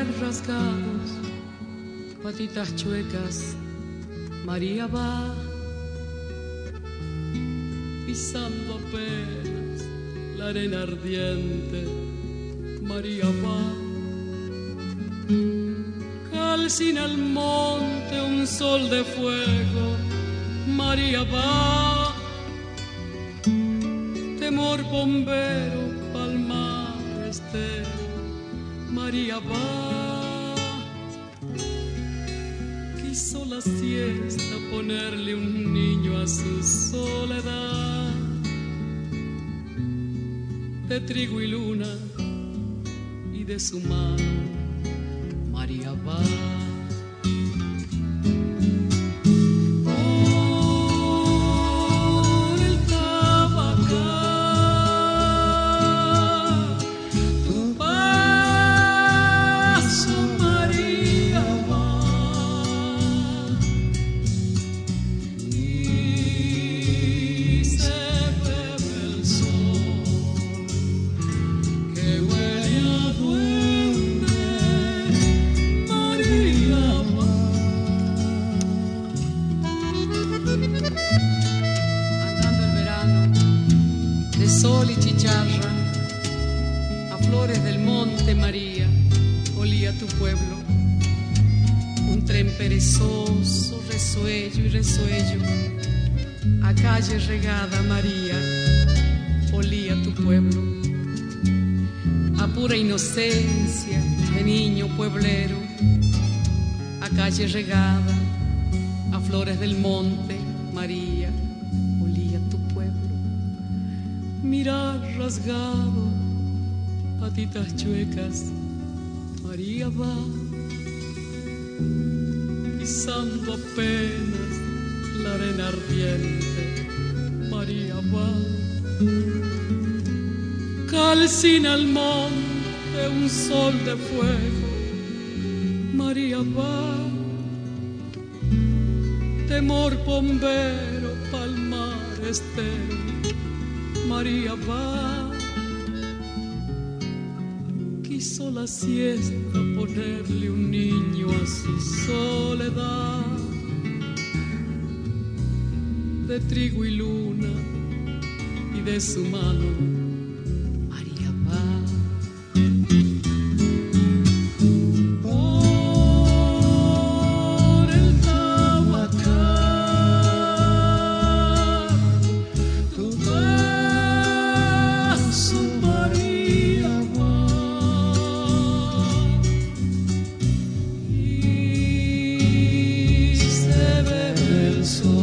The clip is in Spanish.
pies rasgados, patitas chuecas, María va pisando apenas la arena ardiente, María va. Calcina el monte un sol de fuego, María va. Temor bombero, palmar estero, María va. Quiso la siesta ponerle un niño a su soledad. De trigo y luna y de su mano María va. Por el Tabacal, tu paso María va. Y se bebe el sol que huele a duende, María va. Andando el verano de sol y chicharra, a flores del monte María, olía tu pueblo. Un tren perezoso, resuello y resuello, a calle regada María, olía tu pueblo. A pura inocencia de niño pueblero, a calle regada, a flores del monte María, olía tu pueblo. Mirar rasgado, patitas chuecas, María va. Pisando apenas la arena ardiente, María va. Calcina el monte un sol de fuego, María va. Temor bombero, palmar estero, María va. Quiso la siesta ponerle un niño a su soledad. De trigo y luna y de su mano María va. Por el Tabacal, tu paso María va. Y se bebe el sol